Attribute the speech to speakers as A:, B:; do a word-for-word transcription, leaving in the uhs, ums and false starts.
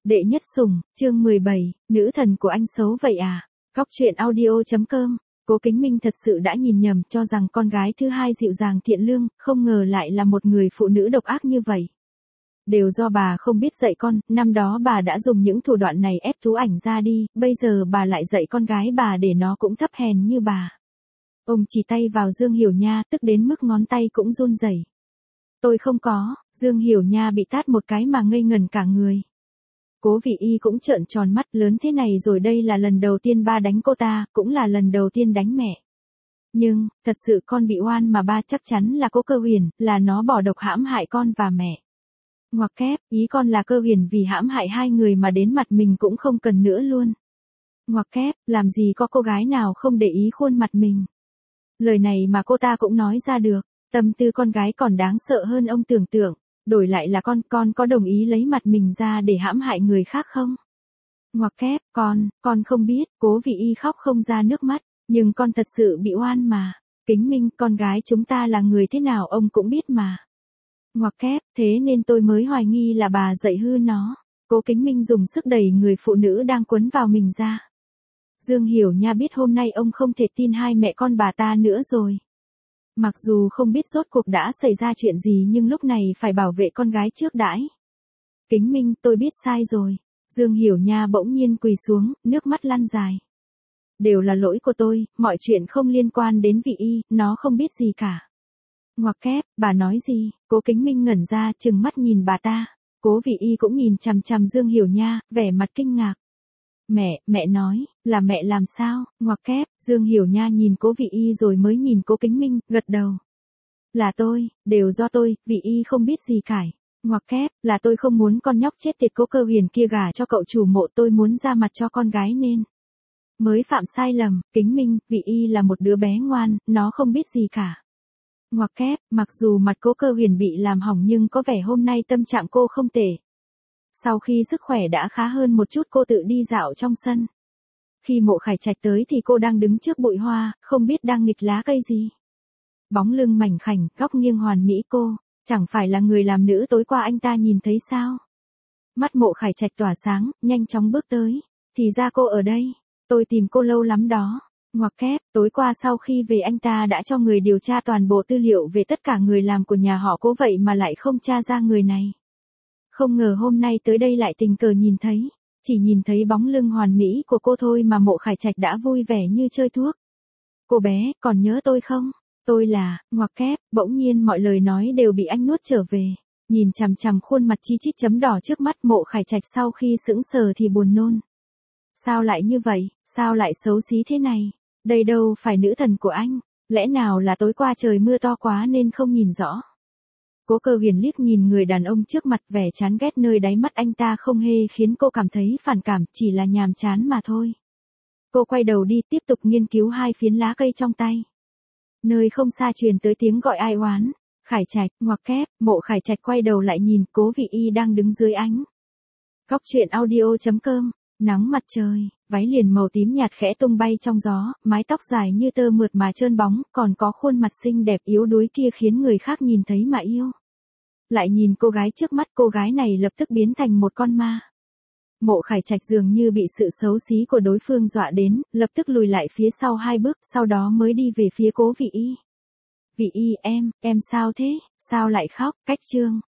A: Đệ nhất sủng, chương mười bảy, nữ thần của anh xấu vậy à? Góc truyện audio.com. Cố Kính Minh thật sự đã nhìn nhầm, cho rằng con gái thứ hai dịu dàng thiện lương, không ngờ lại là một người phụ nữ độc ác như vậy. Đều do bà không biết dạy con, năm đó bà đã dùng những thủ đoạn này ép Tú Ảnh ra đi, bây giờ bà lại dạy con gái bà để nó cũng thấp hèn như bà. Ông chỉ tay vào Dương Hiểu Nha, tức đến mức ngón tay cũng run rẩy. Tôi không có. Dương Hiểu Nha bị tát một cái mà ngây ngẩn cả người. Cố Vị Y cũng trợn tròn mắt, lớn thế này rồi, đây là lần đầu tiên ba đánh cô ta, cũng là lần đầu tiên đánh mẹ. Nhưng, thật sự con bị oan mà ba, chắc chắn là Cố Cơ Huyền, là nó bỏ độc hãm hại con và mẹ. Ngoặc kép, ý con là Cơ Huyền vì hãm hại hai người mà đến mặt mình cũng không cần nữa luôn. Ngoặc kép, làm gì có cô gái nào không để ý khuôn mặt mình. Lời này mà cô ta cũng nói ra được, tâm tư con gái còn đáng sợ hơn ông tưởng tượng. Đổi lại là con, con có đồng ý lấy mặt mình ra để hãm hại người khác không? Ngoặc kép, con, con không biết. Cố Vị Y khóc không ra nước mắt, nhưng con thật sự bị oan mà. Kính Minh, con gái chúng ta là người thế nào ông cũng biết mà. Ngoặc kép, thế nên tôi mới hoài nghi là bà dạy hư nó. Cố Kính Minh dùng sức đẩy người phụ nữ đang quấn vào mình ra. Dương Hiểu Nha biết hôm nay ông không thể tin hai mẹ con bà ta nữa rồi. Mặc dù không biết rốt cuộc đã xảy ra chuyện gì nhưng lúc này phải bảo vệ con gái trước đãi. Kính Minh, tôi biết sai rồi. Dương Hiểu Nha bỗng nhiên quỳ xuống, nước mắt lăn dài. Đều là lỗi của tôi, mọi chuyện không liên quan đến Vị Y, nó không biết gì cả. Ngoặc kép, bà nói gì? Cố Kính Minh ngẩn ra, trừng mắt nhìn bà ta. Cố Vị Y cũng nhìn chằm chằm Dương Hiểu Nha, vẻ mặt kinh ngạc. Mẹ, mẹ nói, là mẹ làm sao? Ngoặc kép, Dương Hiểu Nha nhìn Cố Vị Y rồi mới nhìn Cố Kính Minh, gật đầu. Là tôi, đều do tôi, Vị Y không biết gì cả. Ngoặc kép, là tôi không muốn con nhóc chết tiệt Cố Cơ Huyền kia gả cho cậu chủ mộ, tôi muốn ra mặt cho con gái nên mới phạm sai lầm. Kính Minh, Vị Y là một đứa bé ngoan, nó không biết gì cả. Ngoặc kép, mặc dù mặt Cố Cơ Huyền bị làm hỏng nhưng có vẻ hôm nay tâm trạng cô không tệ. Sau khi sức khỏe đã khá hơn một chút, cô tự đi dạo trong sân. Khi Mộ Khải Trạch tới thì cô đang đứng trước bụi hoa, không biết đang nghịch lá cây gì. Bóng lưng mảnh khảnh, góc nghiêng hoàn mỹ cô, chẳng phải là người làm nữ tối qua anh ta nhìn thấy sao? Mắt Mộ Khải Trạch tỏa sáng, nhanh chóng bước tới. Thì ra cô ở đây, tôi tìm cô lâu lắm đó. Ngoặc kép, tối qua sau khi về anh ta đã cho người điều tra toàn bộ tư liệu về tất cả người làm của nhà họ Cố, vậy mà lại không tra ra người này. Không ngờ hôm nay tới đây lại tình cờ nhìn thấy, chỉ nhìn thấy bóng lưng hoàn mỹ của cô thôi mà Mộ Khải Trạch đã vui vẻ như chơi thuốc. Cô bé, còn nhớ tôi không? Tôi là, ngoặc kép, bỗng nhiên mọi lời nói đều bị anh nuốt trở về. Nhìn chằm chằm khuôn mặt chi chít chấm đỏ trước mắt, Mộ Khải Trạch sau khi sững sờ thì buồn nôn. Sao lại như vậy, sao lại xấu xí thế này? Đây đâu phải nữ thần của anh, lẽ nào là tối qua trời mưa to quá nên không nhìn rõ? Cố Cơ Huyền liếc nhìn người đàn ông trước mặt, vẻ chán ghét nơi đáy mắt anh ta không hề khiến cô cảm thấy phản cảm, chỉ là nhàm chán mà thôi. Cô quay đầu đi, tiếp tục nghiên cứu hai phiến lá cây trong tay. Nơi không xa truyền tới tiếng gọi ai oán. Khải Trạch, ngoặc kép, Mộ Khải Trạch quay đầu lại nhìn Cố Vị Y đang đứng dưới ánh. Góc truyện audio.com. Nắng mặt trời, váy liền màu tím nhạt khẽ tung bay trong gió, mái tóc dài như tơ mượt mà trơn bóng, còn có khuôn mặt xinh đẹp yếu đuối kia khiến người khác nhìn thấy mà yêu. Lại nhìn cô gái trước mắt, cô gái này lập tức biến thành một con ma. Mộ Khải Trạch dường như bị sự xấu xí của đối phương dọa đến, lập tức lùi lại phía sau hai bước, sau đó mới đi về phía Cố Vị Y. Vị Y, em, em sao thế, sao lại khóc? Cách chương.